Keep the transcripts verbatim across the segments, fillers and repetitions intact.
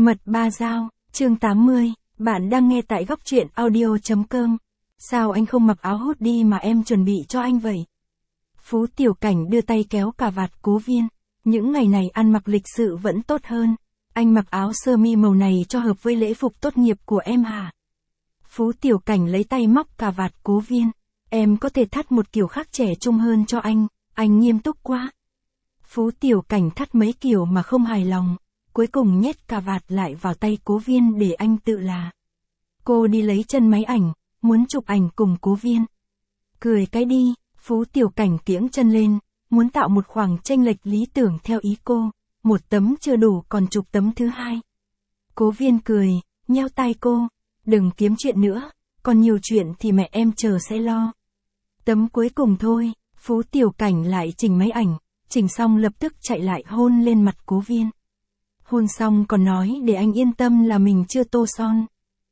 Mật ba dao, chương tám mươi, bạn đang nghe tại góc truyện audio.com. Sao anh không mặc áo hoodie mà em chuẩn bị cho anh vậy? Phú Tiểu Cảnh đưa tay kéo cà vạt Cố Viên. Những ngày này ăn mặc lịch sự vẫn tốt hơn. Anh mặc áo sơ mi màu này cho hợp với lễ phục tốt nghiệp của em hả? Phú Tiểu Cảnh lấy tay móc cà vạt Cố Viên. Em có thể thắt một kiểu khác trẻ trung hơn cho anh, anh nghiêm túc quá. Phú Tiểu Cảnh thắt mấy kiểu mà không hài lòng. Cuối cùng nhét cà vạt lại vào tay Cố Viên để anh tự là. Cô đi lấy chân máy ảnh, muốn chụp ảnh cùng Cố Viên. Cười cái đi, Phú Tiểu Cảnh kiễng chân lên, muốn tạo một khoảng chênh lệch lý tưởng theo ý cô, một tấm chưa đủ còn chụp tấm thứ hai. Cố Viên cười, nheo tai cô, đừng kiếm chuyện nữa, còn nhiều chuyện thì mẹ em chờ sẽ lo. Tấm cuối cùng thôi, Phú Tiểu Cảnh lại chỉnh máy ảnh, chỉnh xong lập tức chạy lại hôn lên mặt Cố Viên. Hôn xong còn nói để anh yên tâm là mình chưa tô son.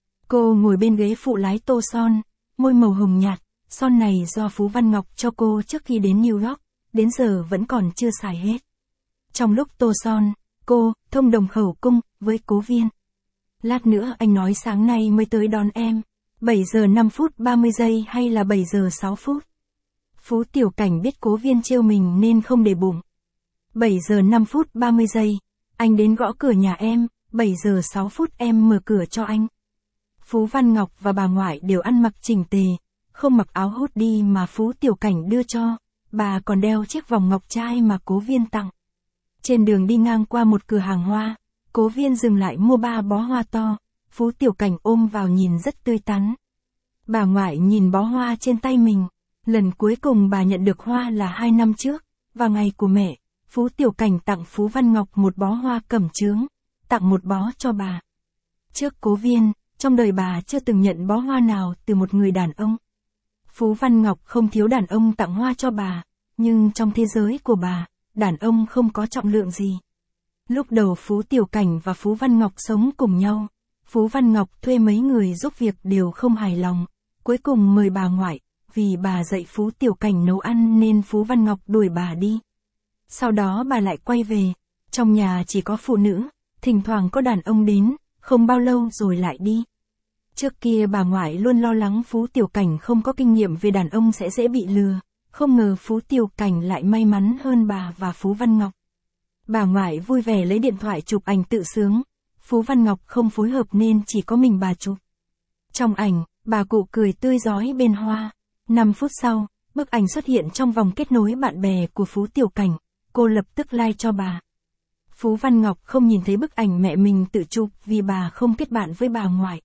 Cô ngồi bên ghế phụ lái tô son, môi màu hồng nhạt, son này do Phú Văn Ngọc cho cô trước khi đến New York, đến giờ vẫn còn chưa xài hết. Trong lúc tô son, cô thông đồng khẩu cung với Cố Viên. Lát nữa anh nói sáng nay mới tới đón em, bảy giờ năm phút ba mươi giây hay là bảy giờ sáu phút? Phú Tiểu Cảnh biết Cố Viên trêu mình nên không để bụng. bảy giờ năm phút ba mươi giây. Anh đến gõ cửa nhà em, bảy giờ sáu phút em mở cửa cho anh. Phú Văn Ngọc và bà ngoại đều ăn mặc chỉnh tề, không mặc áo hoodie mà Phú Tiểu Cảnh đưa cho, bà còn đeo chiếc vòng ngọc trai mà Cố Viên tặng. Trên đường đi ngang qua một cửa hàng hoa, Cố Viên dừng lại mua ba bó hoa to, Phú Tiểu Cảnh ôm vào nhìn rất tươi tắn. Bà ngoại nhìn bó hoa trên tay mình, lần cuối cùng bà nhận được hoa là hai năm trước, vào ngày của mẹ. Phú Tiểu Cảnh tặng Phú Văn Ngọc một bó hoa cẩm chướng, tặng một bó cho bà. Trước Cố Viên, trong đời bà chưa từng nhận bó hoa nào từ một người đàn ông. Phú Văn Ngọc không thiếu đàn ông tặng hoa cho bà, nhưng trong thế giới của bà, đàn ông không có trọng lượng gì. Lúc đầu Phú Tiểu Cảnh và Phú Văn Ngọc sống cùng nhau, Phú Văn Ngọc thuê mấy người giúp việc đều không hài lòng, cuối cùng mời bà ngoại, vì bà dạy Phú Tiểu Cảnh nấu ăn nên Phú Văn Ngọc đuổi bà đi. Sau đó bà lại quay về, trong nhà chỉ có phụ nữ, thỉnh thoảng có đàn ông đến, không bao lâu rồi lại đi. Trước kia bà ngoại luôn lo lắng Phú Tiểu Cảnh không có kinh nghiệm về đàn ông sẽ dễ bị lừa, không ngờ Phú Tiểu Cảnh lại may mắn hơn bà và Phú Văn Ngọc. Bà ngoại vui vẻ lấy điện thoại chụp ảnh tự sướng, Phú Văn Ngọc không phối hợp nên chỉ có mình bà chụp. Trong ảnh, bà cụ cười tươi rói bên hoa. năm phút sau, bức ảnh xuất hiện trong vòng kết nối bạn bè của Phú Tiểu Cảnh. Cô lập tức like cho bà. Phú Văn Ngọc không nhìn thấy bức ảnh mẹ mình tự chụp vì bà không kết bạn với bà ngoại.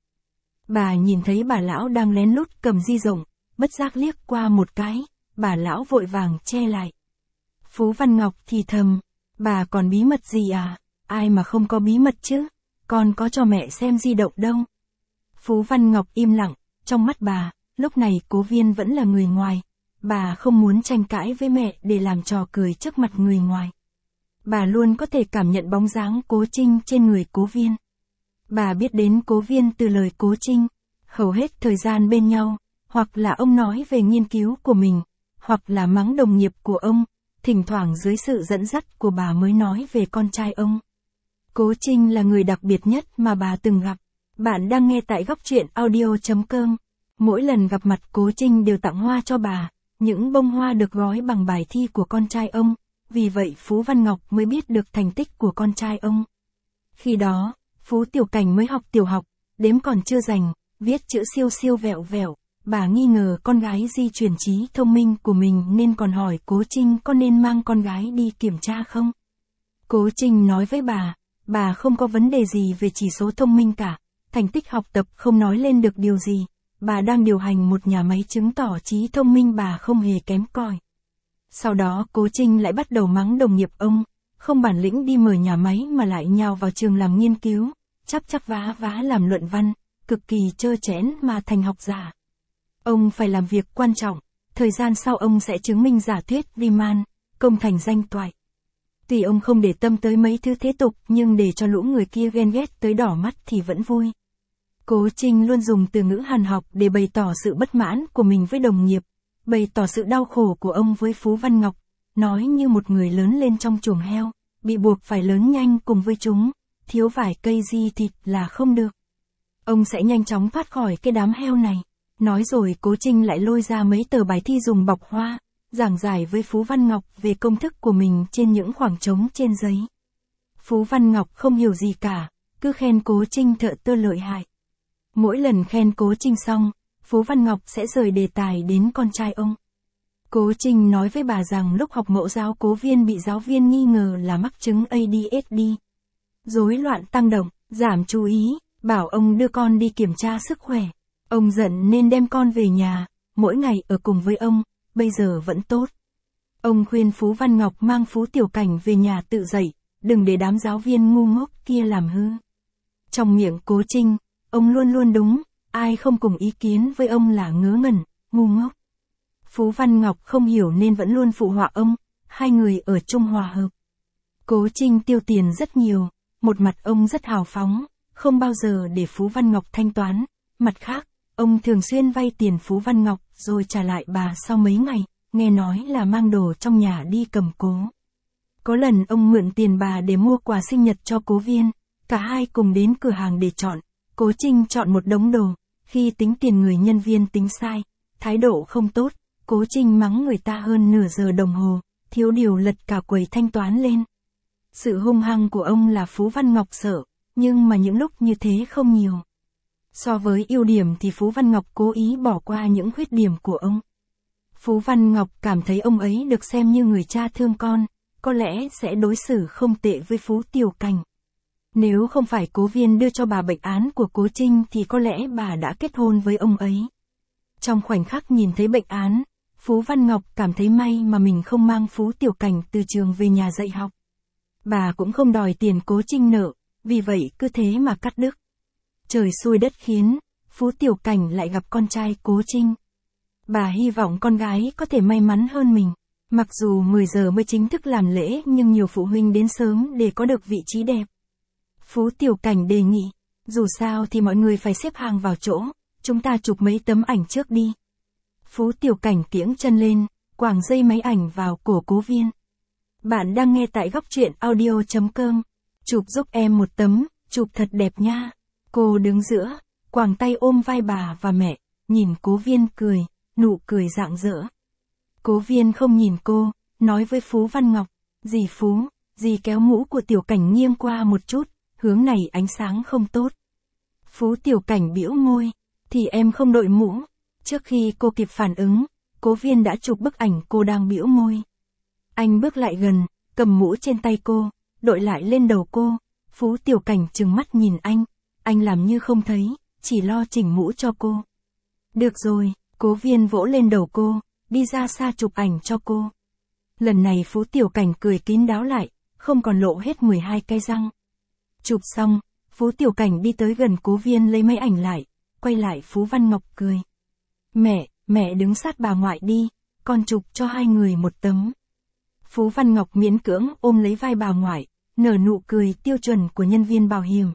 Bà nhìn thấy bà lão đang lén lút cầm di động, bất giác liếc qua một cái, bà lão vội vàng che lại. Phú Văn Ngọc thì thầm, bà còn bí mật gì à? Ai mà không có bí mật chứ? Con có cho mẹ xem di động đâu. Phú Văn Ngọc im lặng, trong mắt bà, lúc này Cố Viên vẫn là người ngoài. Bà không muốn tranh cãi với mẹ để làm trò cười trước mặt người ngoài. Bà luôn có thể cảm nhận bóng dáng Cố Trinh trên người Cố Viên. Bà biết đến Cố Viên từ lời Cố Trinh, hầu hết thời gian bên nhau, hoặc là ông nói về nghiên cứu của mình, hoặc là mắng đồng nghiệp của ông, thỉnh thoảng dưới sự dẫn dắt của bà mới nói về con trai ông. Cố Trinh là người đặc biệt nhất mà bà từng gặp. Bạn đang nghe tại góc truyện audio.com. Mỗi lần gặp mặt Cố Trinh đều tặng hoa cho bà. Những bông hoa được gói bằng bài thi của con trai ông, vì vậy Phú Văn Ngọc mới biết được thành tích của con trai ông. Khi đó, Phú Tiểu Cảnh mới học tiểu học, đếm còn chưa rành, viết chữ siêu siêu vẹo vẹo, bà nghi ngờ con gái di truyền trí thông minh của mình nên còn hỏi Cố Trinh có nên mang con gái đi kiểm tra không. Cố Trinh nói với bà, bà không có vấn đề gì về chỉ số thông minh cả, thành tích học tập không nói lên được điều gì. Bà đang điều hành một nhà máy chứng tỏ trí thông minh bà không hề kém cỏi. Sau đó Cố Trinh lại bắt đầu mắng đồng nghiệp ông, không bản lĩnh đi mở nhà máy mà lại nhào vào trường làm nghiên cứu, chắp chắp vá vá làm luận văn, cực kỳ trơ trẽn mà thành học giả. Ông phải làm việc quan trọng, thời gian sau ông sẽ chứng minh giả thuyết Riemann, công thành danh toại. Tuy ông không để tâm tới mấy thứ thế tục nhưng để cho lũ người kia ghen ghét tới đỏ mắt thì vẫn vui. Cố Trinh luôn dùng từ ngữ hàn học để bày tỏ sự bất mãn của mình với đồng nghiệp, bày tỏ sự đau khổ của ông với Phú Văn Ngọc, nói như một người lớn lên trong chuồng heo, bị buộc phải lớn nhanh cùng với chúng, thiếu vài cây di thịt là không được. Ông sẽ nhanh chóng thoát khỏi cái đám heo này. Nói rồi Cố Trinh lại lôi ra mấy tờ bài thi dùng bọc hoa, giảng giải với Phú Văn Ngọc về công thức của mình trên những khoảng trống trên giấy. Phú Văn Ngọc không hiểu gì cả, cứ khen Cố Trinh thợ tơ lợi hại. Mỗi lần khen Cố Trinh xong, Phú Văn Ngọc sẽ rời đề tài đến con trai ông. Cố Trinh nói với bà rằng lúc học mẫu giáo Cố Viên bị giáo viên nghi ngờ là mắc chứng a đê ếch đê. Rối loạn tăng động, giảm chú ý, bảo ông đưa con đi kiểm tra sức khỏe. Ông giận nên đem con về nhà, mỗi ngày ở cùng với ông, bây giờ vẫn tốt. Ông khuyên Phú Văn Ngọc mang Phú Tiểu Cảnh về nhà tự dạy, đừng để đám giáo viên ngu ngốc kia làm hư. Trong miệng Cố Trinh, ông luôn luôn đúng, ai không cùng ý kiến với ông là ngớ ngẩn, ngu ngốc. Phú Văn Ngọc không hiểu nên vẫn luôn phụ họa ông, hai người ở chung hòa hợp. Cố Trinh tiêu tiền rất nhiều, một mặt ông rất hào phóng, không bao giờ để Phú Văn Ngọc thanh toán, mặt khác, ông thường xuyên vay tiền Phú Văn Ngọc rồi trả lại bà sau mấy ngày, nghe nói là mang đồ trong nhà đi cầm cố. Có lần ông mượn tiền bà để mua quà sinh nhật cho Cố Viên, cả hai cùng đến cửa hàng để chọn, Cố Trinh chọn một đống đồ, khi tính tiền người nhân viên tính sai, thái độ không tốt, Cố Trinh mắng người ta hơn nửa giờ đồng hồ, thiếu điều lật cả quầy thanh toán lên. Sự hung hăng của ông là Phú Văn Ngọc sợ, nhưng mà những lúc như thế không nhiều. So với ưu điểm thì Phú Văn Ngọc cố ý bỏ qua những khuyết điểm của ông. Phú Văn Ngọc cảm thấy ông ấy được xem như người cha thương con, có lẽ sẽ đối xử không tệ với Phú Tiểu Cảnh. Nếu không phải Cố Viên đưa cho bà bệnh án của Cố Trinh thì có lẽ bà đã kết hôn với ông ấy. Trong khoảnh khắc nhìn thấy bệnh án, Phú Văn Ngọc cảm thấy may mà mình không mang Phú Tiểu Cảnh từ trường về nhà dạy học. Bà cũng không đòi tiền Cố Trinh nợ, vì vậy cứ thế mà cắt đứt. Trời xui đất khiến, Phú Tiểu Cảnh lại gặp con trai Cố Trinh. Bà hy vọng con gái có thể may mắn hơn mình. Mặc dù mười giờ mới chính thức làm lễ nhưng nhiều phụ huynh đến sớm để có được vị trí đẹp. Phú Tiểu Cảnh đề nghị, dù sao thì mọi người phải xếp hàng vào chỗ, chúng ta chụp mấy tấm ảnh trước đi. Phú Tiểu Cảnh kiễng chân lên, quàng dây máy ảnh vào cổ Cố Viên. Bạn đang nghe tại góc truyện audio chấm com. Chụp giúp em một tấm, chụp thật đẹp nha. Cô đứng giữa, quàng tay ôm vai bà và mẹ, nhìn Cố Viên cười, nụ cười rạng rỡ. Cố Viên không nhìn cô, nói với Phú Văn Ngọc, dì Phú, dì kéo mũ của Tiểu Cảnh nghiêng qua một chút, hướng này ánh sáng không tốt. Phú Tiểu Cảnh bĩu môi, thì em không đội mũ. Trước khi cô kịp phản ứng, Cố Viên đã chụp bức ảnh cô đang bĩu môi. Anh bước lại gần, cầm mũ trên tay cô, đội lại lên đầu cô. Phú Tiểu Cảnh trừng mắt nhìn anh, anh làm như không thấy, chỉ lo chỉnh mũ cho cô. Được rồi, Cố Viên vỗ lên đầu cô, đi ra xa chụp ảnh cho cô. Lần này Phú Tiểu Cảnh cười kín đáo lại, không còn lộ hết mười hai cái răng. Chụp xong, Phú Tiểu Cảnh đi tới gần Cố Viên lấy máy ảnh lại, quay lại Phú Văn Ngọc cười. Mẹ, mẹ đứng sát bà ngoại đi, con chụp cho hai người một tấm. Phú Văn Ngọc miễn cưỡng ôm lấy vai bà ngoại, nở nụ cười tiêu chuẩn của nhân viên bảo hiểm.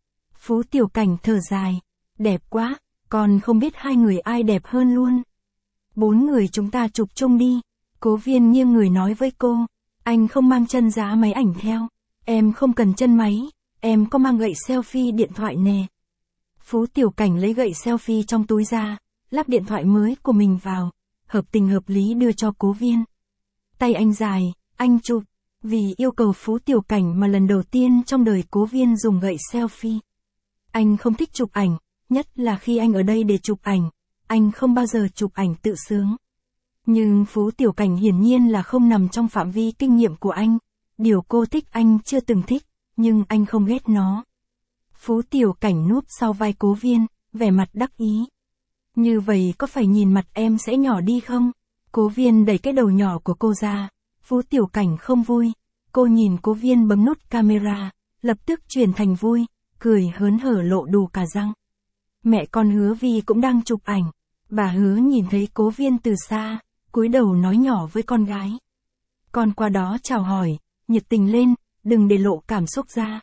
Phú Tiểu Cảnh thở dài, đẹp quá, con không biết hai người ai đẹp hơn luôn. Bốn người chúng ta chụp chung đi. Cố Viên nghiêng người nói với cô, anh không mang chân giá máy ảnh theo, em không cần chân máy, em có mang gậy selfie điện thoại nè. Phú Tiểu Cảnh lấy gậy selfie trong túi ra, lắp điện thoại mới của mình vào, hợp tình hợp lý đưa cho Cố Viên. Tay anh dài, anh chụp, vì yêu cầu Phú Tiểu Cảnh mà lần đầu tiên trong đời Cố Viên dùng gậy selfie. Anh không thích chụp ảnh, nhất là khi anh ở đây để chụp ảnh, anh không bao giờ chụp ảnh tự sướng. Nhưng Phú Tiểu Cảnh hiển nhiên là không nằm trong phạm vi kinh nghiệm của anh, điều cô thích anh chưa từng thích, nhưng anh không ghét nó. Phú Tiểu Cảnh núp sau vai Cố Viên, vẻ mặt đắc ý. Như vậy có phải nhìn mặt em sẽ nhỏ đi không? Cố Viên đẩy cái đầu nhỏ của cô ra, Phú Tiểu Cảnh không vui, cô nhìn Cố Viên bấm nút camera, lập tức chuyển thành vui, cười hớn hở lộ đủ cả răng. Mẹ con Hứa Vi cũng đang chụp ảnh, bà Hứa nhìn thấy Cố Viên từ xa, cúi đầu nói nhỏ với con gái. Con qua đó chào hỏi, nhiệt tình lên, đừng để lộ cảm xúc ra.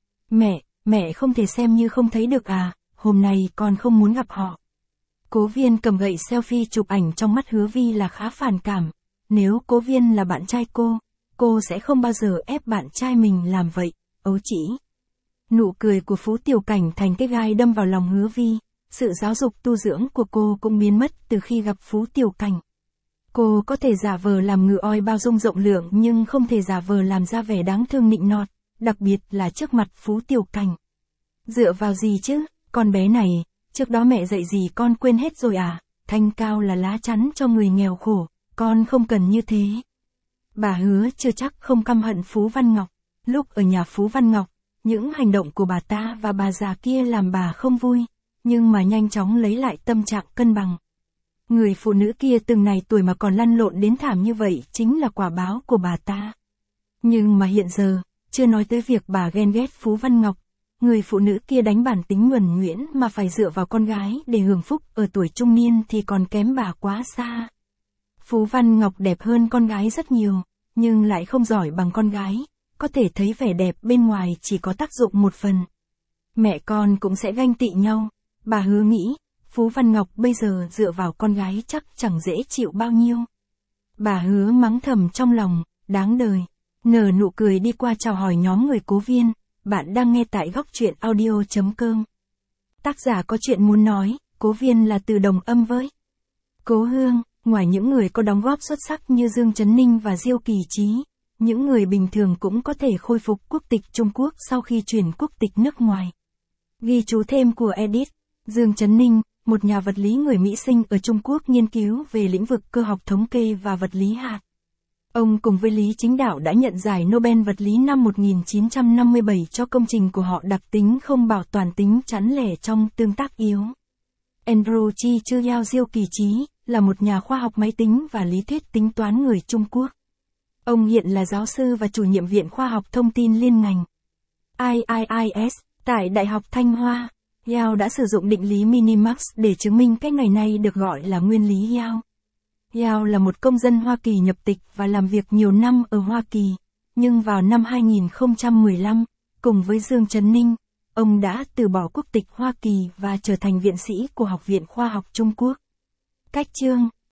Mẹ, mẹ không thể xem như không thấy được à, hôm nay con không muốn gặp họ. Cố Viên cầm gậy selfie chụp ảnh trong mắt Hứa Vi là khá phản cảm. Nếu Cố Viên là bạn trai cô, cô sẽ không bao giờ ép bạn trai mình làm vậy, ấu chỉ. Nụ cười của Phú Tiểu Cảnh thành cái gai đâm vào lòng Hứa Vi, sự giáo dục tu dưỡng của cô cũng biến mất từ khi gặp Phú Tiểu Cảnh. Cô có thể giả vờ làm ngựa oi bao dung rộng lượng nhưng không thể giả vờ làm ra vẻ đáng thương nịnh nọt, đặc biệt là trước mặt Phú Tiểu Cảnh. Dựa vào gì chứ, con bé này, trước đó mẹ dạy gì con quên hết rồi à, thanh cao là lá chắn cho người nghèo khổ, con không cần như thế. Bà Hứa chưa chắc không căm hận Phú Văn Ngọc, lúc ở nhà Phú Văn Ngọc, những hành động của bà ta và bà già kia làm bà không vui, nhưng mà nhanh chóng lấy lại tâm trạng cân bằng. Người phụ nữ kia từng này tuổi mà còn lăn lộn đến thảm như vậy chính là quả báo của bà ta. Nhưng mà hiện giờ, chưa nói tới việc bà ghen ghét Phú Văn Ngọc, người phụ nữ kia đánh bản tính nhuần nhuyễn mà phải dựa vào con gái để hưởng phúc ở tuổi trung niên thì còn kém bà quá xa. Phú Văn Ngọc đẹp hơn con gái rất nhiều, nhưng lại không giỏi bằng con gái, có thể thấy vẻ đẹp bên ngoài chỉ có tác dụng một phần. Mẹ con cũng sẽ ganh tị nhau, bà Hứa nghĩ, Phú Văn Ngọc bây giờ dựa vào con gái chắc chẳng dễ chịu bao nhiêu. Bà Hứa mắng thầm trong lòng, đáng đời, nở nụ cười đi qua chào hỏi nhóm người Cố Viên, bạn đang nghe tại góc truyện audio chấm com. Tác giả có chuyện muốn nói, Cố Viên là từ đồng âm với Cố Hương. Ngoài những người có đóng góp xuất sắc như Dương Chấn Ninh và Diêu Kỳ Chí, những người bình thường cũng có thể khôi phục quốc tịch Trung Quốc sau khi chuyển quốc tịch nước ngoài. Ghi chú thêm của Edit, Dương Chấn Ninh, một nhà vật lý người Mỹ sinh ở Trung Quốc nghiên cứu về lĩnh vực cơ học thống kê và vật lý hạt. Ông cùng với Lý Chính Đạo đã nhận giải Nobel vật lý năm một nghìn chín trăm năm mươi bảy cho công trình của họ đặc tính không bảo toàn tính chẵn lẻ trong tương tác yếu. Andrew Chi Chư Yao Diêu Kỳ Chí là một nhà khoa học máy tính và lý thuyết tính toán người Trung Quốc. Ông hiện là giáo sư và chủ nhiệm Viện Khoa học Thông tin liên ngành I I I S tại Đại học Thanh Hoa. Yao đã sử dụng định lý Minimax để chứng minh cái ngày nay được gọi là nguyên lý Yao. Yao là một công dân Hoa Kỳ nhập tịch và làm việc nhiều năm ở Hoa Kỳ, nhưng vào năm hai nghìn không trăm mười lăm, cùng với Dương Chấn Ninh, ông đã từ bỏ quốc tịch Hoa Kỳ và trở thành viện sĩ của Học viện Khoa học Trung Quốc. Cách chương